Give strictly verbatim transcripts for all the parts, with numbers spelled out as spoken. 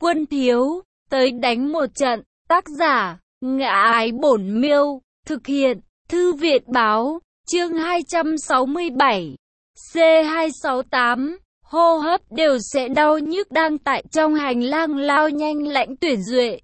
Quân thiếu, tới đánh một trận. Tác giả, Ngã Ái Bổn Miêu. Thực hiện, Thư viện báo. Chương hai trăm sáu mươi bảy. C hai sáu tám. Hô hấp đều sẽ đau nhức. Đang tại trong hành lang lao nhanh Lãnh Tuyển Duệ.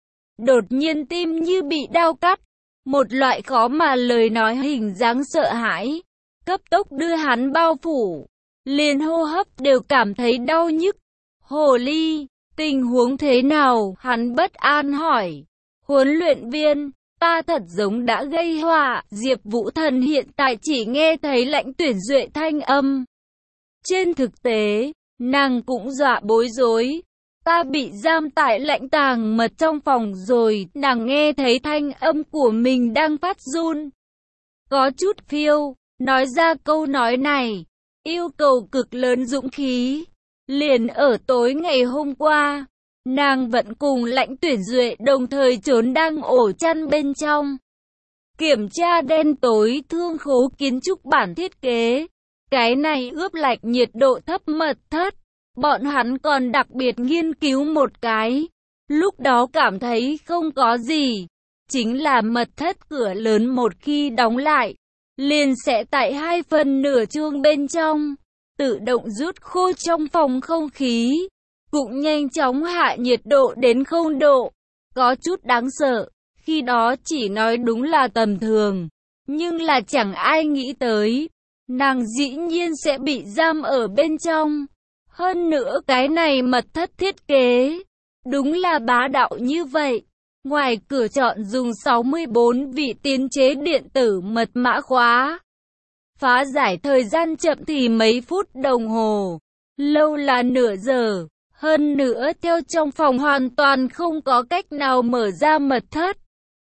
Đột nhiên tim như bị đau cắt. Một loại khó mà lời nói hình dáng sợ hãi. Cấp tốc đưa hắn bao phủ. Liền hô hấp đều cảm thấy đau nhức. Hồ ly, tình huống thế nào? Hắn bất an hỏi. Huấn luyện viên, ta thật giống đã gây họa. Diệp Vũ Thần hiện tại chỉ nghe thấy Lãnh Tuyển Duệ thanh âm. Trên thực tế, nàng cũng dọa bối rối. Ta bị giam tại lãnh tàng mật trong phòng rồi. Nàng nghe thấy thanh âm của mình đang phát run. Có chút phiêu, nói ra câu nói này. Yêu cầu cực lớn dũng khí. Liền ở tối ngày hôm qua, nàng vẫn cùng Lãnh Tuyển Duệ đồng thời trốn đang ổ chăn bên trong. Kiểm tra đen tối thương khố kiến trúc bản thiết kế. Cái này ướp lạnh nhiệt độ thấp mật thất. Bọn hắn còn đặc biệt nghiên cứu một cái. Lúc đó cảm thấy không có gì. Chính là mật thất cửa lớn một khi đóng lại, liền sẽ tại hai phần nửa chuông bên trong tự động rút khô trong phòng không khí, cũng nhanh chóng hạ nhiệt độ đến không độ. Có chút đáng sợ, khi đó chỉ nói đúng là tầm thường, nhưng là chẳng ai nghĩ tới, nàng dĩ nhiên sẽ bị giam ở bên trong. Hơn nữa cái này mật thất thiết kế, đúng là bá đạo như vậy. Ngoài cửa chọn dùng sáu mươi bốn vị tiến chế điện tử mật mã khóa. Phá giải thời gian chậm thì mấy phút đồng hồ, lâu là nửa giờ. Hơn nữa theo trong phòng hoàn toàn không có cách nào mở ra mật thất.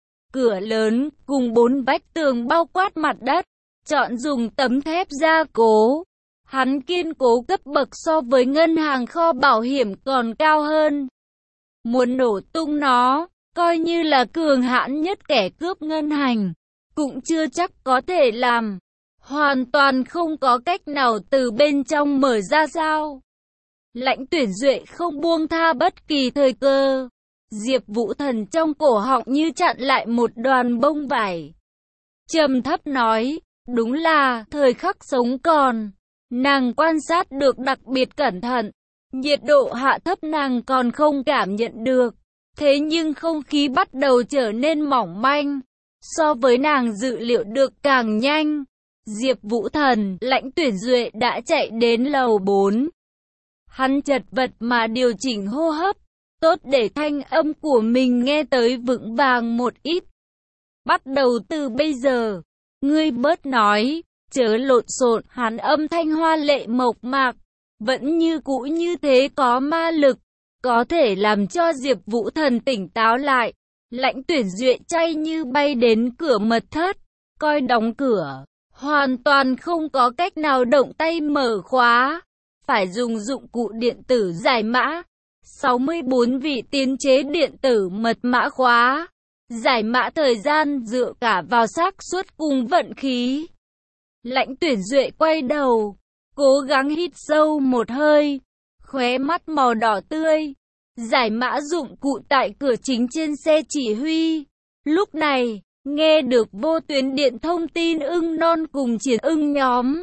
Cửa lớn cùng bốn vách tường bao quát mặt đất, chọn dùng tấm thép gia cố. Hắn kiên cố cấp bậc so với ngân hàng kho bảo hiểm còn cao hơn. Muốn nổ tung nó, coi như là cường hãn nhất kẻ cướp ngân hàng, cũng chưa chắc có thể làm. Hoàn toàn không có cách nào từ bên trong mở ra sao. Lãnh Tuyển Duệ không buông tha bất kỳ thời cơ. Diệp Vũ Thần trong cổ họng như chặn lại một đoàn bông vải. Trầm thấp nói, đúng là thời khắc sống còn. Nàng quan sát được đặc biệt cẩn thận. Nhiệt độ hạ thấp nàng còn không cảm nhận được. Thế nhưng không khí bắt đầu trở nên mỏng manh. So với nàng dự liệu được càng nhanh. Diệp Vũ Thần, Lãnh Tuyển Duệ đã chạy đến lầu bốn. Hắn chật vật mà điều chỉnh hô hấp, tốt để thanh âm của mình nghe tới vững vàng một ít. Bắt đầu từ bây giờ, ngươi bớt nói, chớ lộn xộn. Hắn âm thanh hoa lệ mộc mạc, vẫn như cũ như thế có ma lực, có thể làm cho Diệp Vũ Thần tỉnh táo lại. Lãnh Tuyển Duệ chay như bay đến cửa mật thất, coi đóng cửa, hoàn toàn không có cách nào động tay mở khóa, phải dùng dụng cụ điện tử giải mã. sáu mươi bốn vị tiến chế điện tử mật mã khóa, giải mã thời gian dựa cả vào xác suất cùng vận khí. Lãnh Tuyển Duệ quay đầu, cố gắng hít sâu một hơi, khóe mắt màu đỏ tươi. Giải mã dụng cụ tại cửa chính trên xe chỉ huy. Lúc này, nghe được vô tuyến điện thông tin ưng non cùng chiến ưng nhóm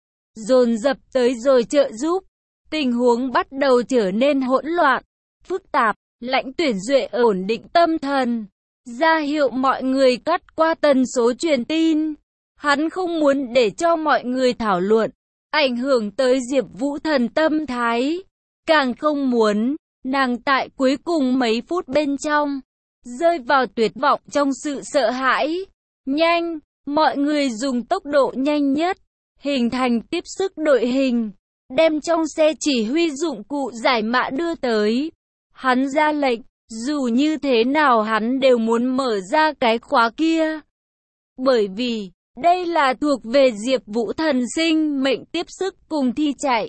dồn dập tới rồi trợ giúp. Tình huống bắt đầu trở nên hỗn loạn, phức tạp. Lãnh Tuyển Duệ ổn định tâm thần, ra hiệu mọi người cắt qua tần số truyền tin. Hắn không muốn để cho mọi người thảo luận, ảnh hưởng tới Diệp Vũ Thần tâm thái. Càng không muốn nàng tại cuối cùng mấy phút bên trong rơi vào tuyệt vọng trong sự sợ hãi. Nhanh, mọi người dùng tốc độ nhanh nhất hình thành tiếp sức đội hình, đem trong xe chỉ huy dụng cụ giải mã đưa tới. Hắn ra lệnh, dù như thế nào hắn đều muốn mở ra cái khóa kia. Bởi vì, đây là thuộc về Diệp Vũ Thần sinh mệnh tiếp sức cùng thi chạy.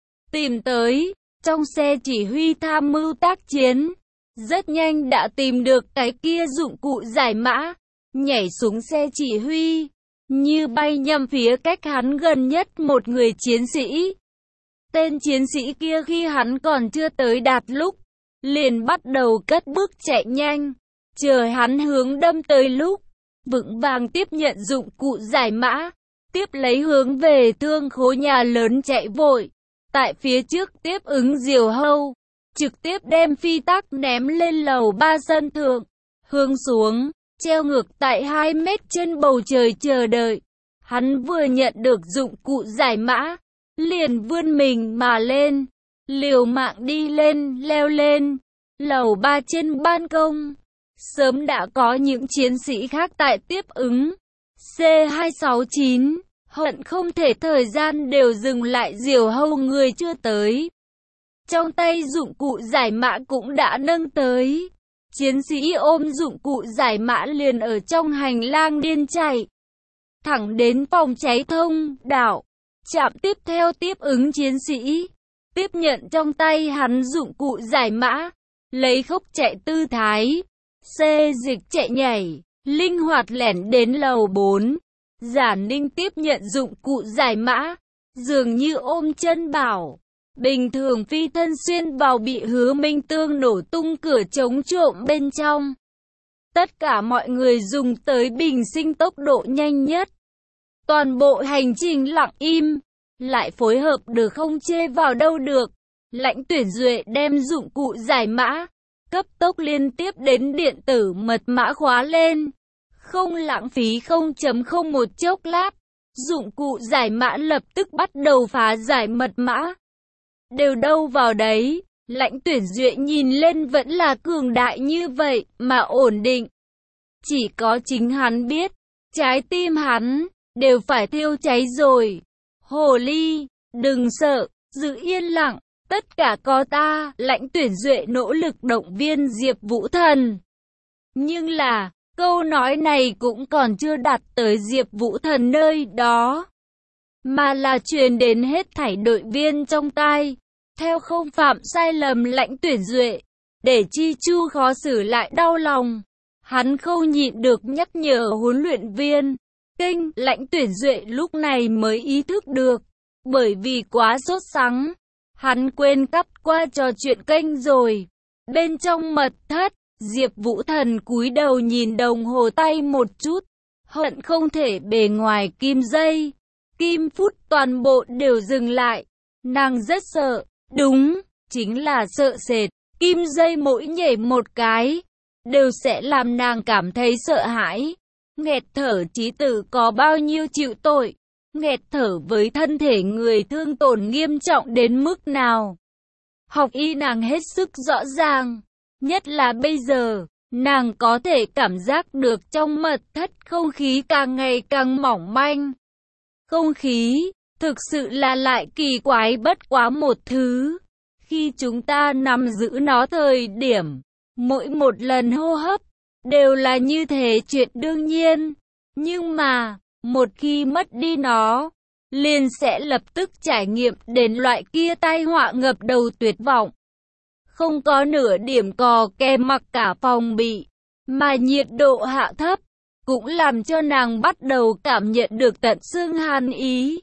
Tìm tới, trong xe chỉ huy tham mưu tác chiến, rất nhanh đã tìm được cái kia dụng cụ giải mã, nhảy xuống xe chỉ huy, như bay nhằm phía cách hắn gần nhất một người chiến sĩ. Tên chiến sĩ kia khi hắn còn chưa tới đạt lúc, liền bắt đầu cất bước chạy nhanh, chờ hắn hướng đâm tới lúc, vững vàng tiếp nhận dụng cụ giải mã, tiếp lấy hướng về thương khố nhà lớn chạy vội, tại phía trước tiếp ứng diều hâu, trực tiếp đem phi tắc ném lên lầu ba sân thượng, hướng xuống, treo ngược tại hai mét trên bầu trời chờ đợi. Hắn vừa nhận được dụng cụ giải mã, liền vươn mình mà lên, liều mạng đi lên, leo lên, lầu ba trên ban công. Sớm đã có những chiến sĩ khác tại tiếp ứng. C hai sáu chín, hận không thể thời gian đều dừng lại diều hâu người chưa tới. Trong tay dụng cụ giải mã cũng đã nâng tới. Chiến sĩ ôm dụng cụ giải mã liền ở trong hành lang điên chạy. Thẳng đến phòng cháy thông, đạo. Trạm tiếp theo tiếp ứng chiến sĩ. Tiếp nhận trong tay hắn dụng cụ giải mã. Lấy khốc chạy tư thái. Xê dịch chạy nhảy. Linh hoạt lẻn đến lầu bốn. Giả Ninh tiếp nhận dụng cụ giải mã. Dường như ôm chân bảo. Bình thường phi thân xuyên vào bị Hứa Minh Tương nổ tung cửa chống trộm bên trong. Tất cả mọi người dùng tới bình sinh tốc độ nhanh nhất. Toàn bộ hành trình lặng im, lại phối hợp được không chê vào đâu được. Lãnh Tuyển Duệ đem dụng cụ giải mã, cấp tốc liên tiếp đến điện tử mật mã khóa lên. Không lãng phí không chấm không một chốc lát, dụng cụ giải mã lập tức bắt đầu phá giải mật mã. Đều đâu vào đấy, Lãnh Tuyển Duệ nhìn lên vẫn là cường đại như vậy mà ổn định. Chỉ có chính hắn biết, trái tim hắn đều phải thiêu cháy rồi. Hồ ly, đừng sợ, giữ yên lặng, tất cả có ta. Lãnh Tuyển Duệ nỗ lực động viên Diệp Vũ Thần. Nhưng là, câu nói này cũng còn chưa đạt tới Diệp Vũ Thần nơi đó, mà là truyền đến hết thảy đội viên trong tai. Theo không phạm sai lầm Lãnh Tuyển Duệ, để Chi Chu khó xử lại đau lòng. Hắn không nhịn được nhắc nhở huấn luyện viên. Kinh, Lãnh Tuyển Duệ lúc này mới ý thức được. Bởi vì quá sốt sắng, hắn quên cắt qua trò chuyện kênh rồi. Bên trong mật thất, Diệp Vũ Thần cúi đầu nhìn đồng hồ tay một chút. Hận không thể bề ngoài kim dây, kim phút toàn bộ đều dừng lại. Nàng rất sợ, đúng, chính là sợ sệt. Kim dây mỗi nhảy một cái, đều sẽ làm nàng cảm thấy sợ hãi. Nghẹt thở chí tử có bao nhiêu chịu tội, nghẹt thở với thân thể người thương tổn nghiêm trọng đến mức nào. Học y nàng hết sức rõ ràng, nhất là bây giờ, nàng có thể cảm giác được trong mật thất không khí càng ngày càng mỏng manh. Không khí, thực sự là lại kỳ quái bất quá một thứ. Khi chúng ta nắm giữ nó thời điểm, mỗi một lần hô hấp, đều là như thế chuyện đương nhiên. Nhưng mà, một khi mất đi nó, liền sẽ lập tức trải nghiệm đến loại kia tai họa ngập đầu tuyệt vọng. Không có nửa điểm cò kè mặc cả phòng bị, mà nhiệt độ hạ thấp, cũng làm cho nàng bắt đầu cảm nhận được tận xương hàn ý.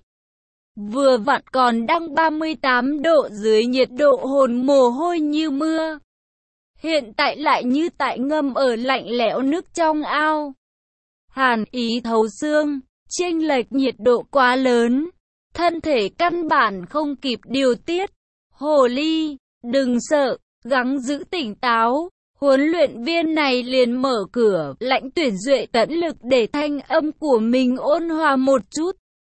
Vừa vặn còn đang ba mươi tám độ dưới nhiệt độ hồn mồ hôi như mưa. Hiện tại lại như tại ngâm ở lạnh lẽo nước trong ao. Hàn ý thấu xương, chênh lệch nhiệt độ quá lớn, thân thể căn bản không kịp điều tiết. Hồ ly, đừng sợ, gắng giữ tỉnh táo. Huấn luyện viên này liền mở cửa. Lãnh Tuyển Duệ tận lực để thanh âm của mình ôn hòa một chút.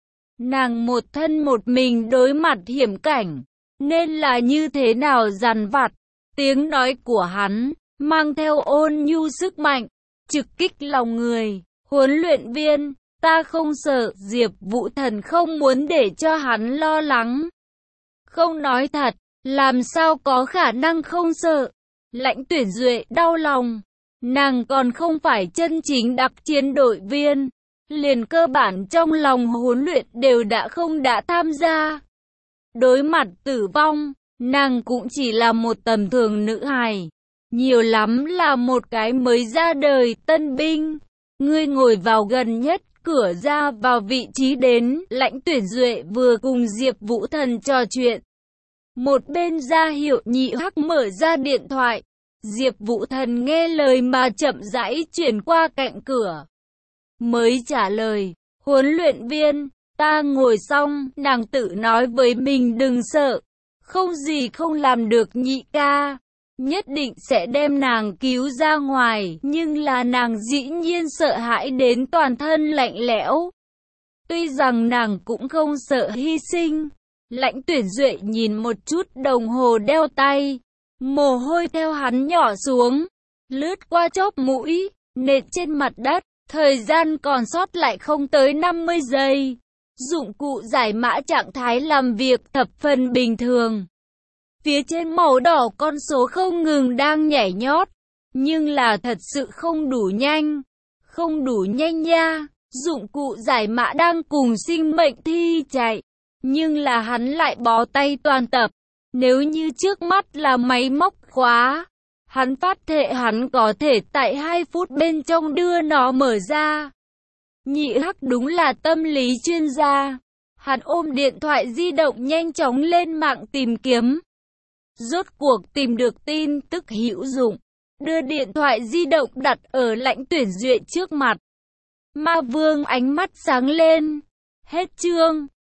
Nàng một thân một mình đối mặt hiểm cảnh, nên là như thế nào dằn vặt. Tiếng nói của hắn mang theo ôn nhu sức mạnh, trực kích lòng người. Huấn luyện viên, ta không sợ. Diệp Vũ Thần không muốn để cho hắn lo lắng. Không nói thật, làm sao có khả năng không sợ. Lãnh Tuyển Duệ đau lòng. Nàng còn không phải chân chính đặc chiến đội viên, liền cơ bản trong lòng huấn luyện đều đã không đã tham gia. Đối mặt tử vong, nàng cũng chỉ là một tầm thường nữ hài, nhiều lắm là một cái mới ra đời tân binh. Ngươi ngồi vào gần nhất cửa ra vào vị trí đến. Lãnh Tuyển Duệ vừa cùng Diệp Vũ Thần trò chuyện, Một bên ra hiệu nhị hắc mở ra điện thoại. Diệp Vũ Thần nghe lời mà chậm rãi chuyển qua cạnh cửa. Mới trả lời, huấn luyện viên, ta ngồi xong, nàng tự nói với mình đừng sợ. Không gì không làm được nhị ca. Nhất định sẽ đem nàng cứu ra ngoài, nhưng là nàng dĩ nhiên sợ hãi đến toàn thân lạnh lẽo. Tuy rằng nàng cũng không sợ hy sinh. Lãnh Tuyển Duệ nhìn một chút đồng hồ đeo tay. Mồ hôi theo hắn nhỏ xuống, lướt qua chóp mũi, nện trên mặt đất. Thời gian còn sót lại không tới năm mươi giây. Dụng cụ giải mã trạng thái làm việc thập phần bình thường. Phía trên màu đỏ con số không ngừng đang nhảy nhót. Nhưng là thật sự không đủ nhanh. Không đủ nhanh nha. Dụng cụ giải mã đang cùng sinh mệnh thi chạy. Nhưng là hắn lại bó tay toàn tập. Nếu như trước mắt là máy móc khóa, hắn phát thệ hắn có thể tại hai phút bên trong đưa nó mở ra. Nhị hắc đúng là tâm lý chuyên gia. Hắn ôm điện thoại di động nhanh chóng lên mạng tìm kiếm. Rốt cuộc tìm được tin tức hữu dụng. Đưa điện thoại di động đặt ở Lãnh Tuyển Duệ trước mặt. Ma Vương ánh mắt sáng lên. Hết chương.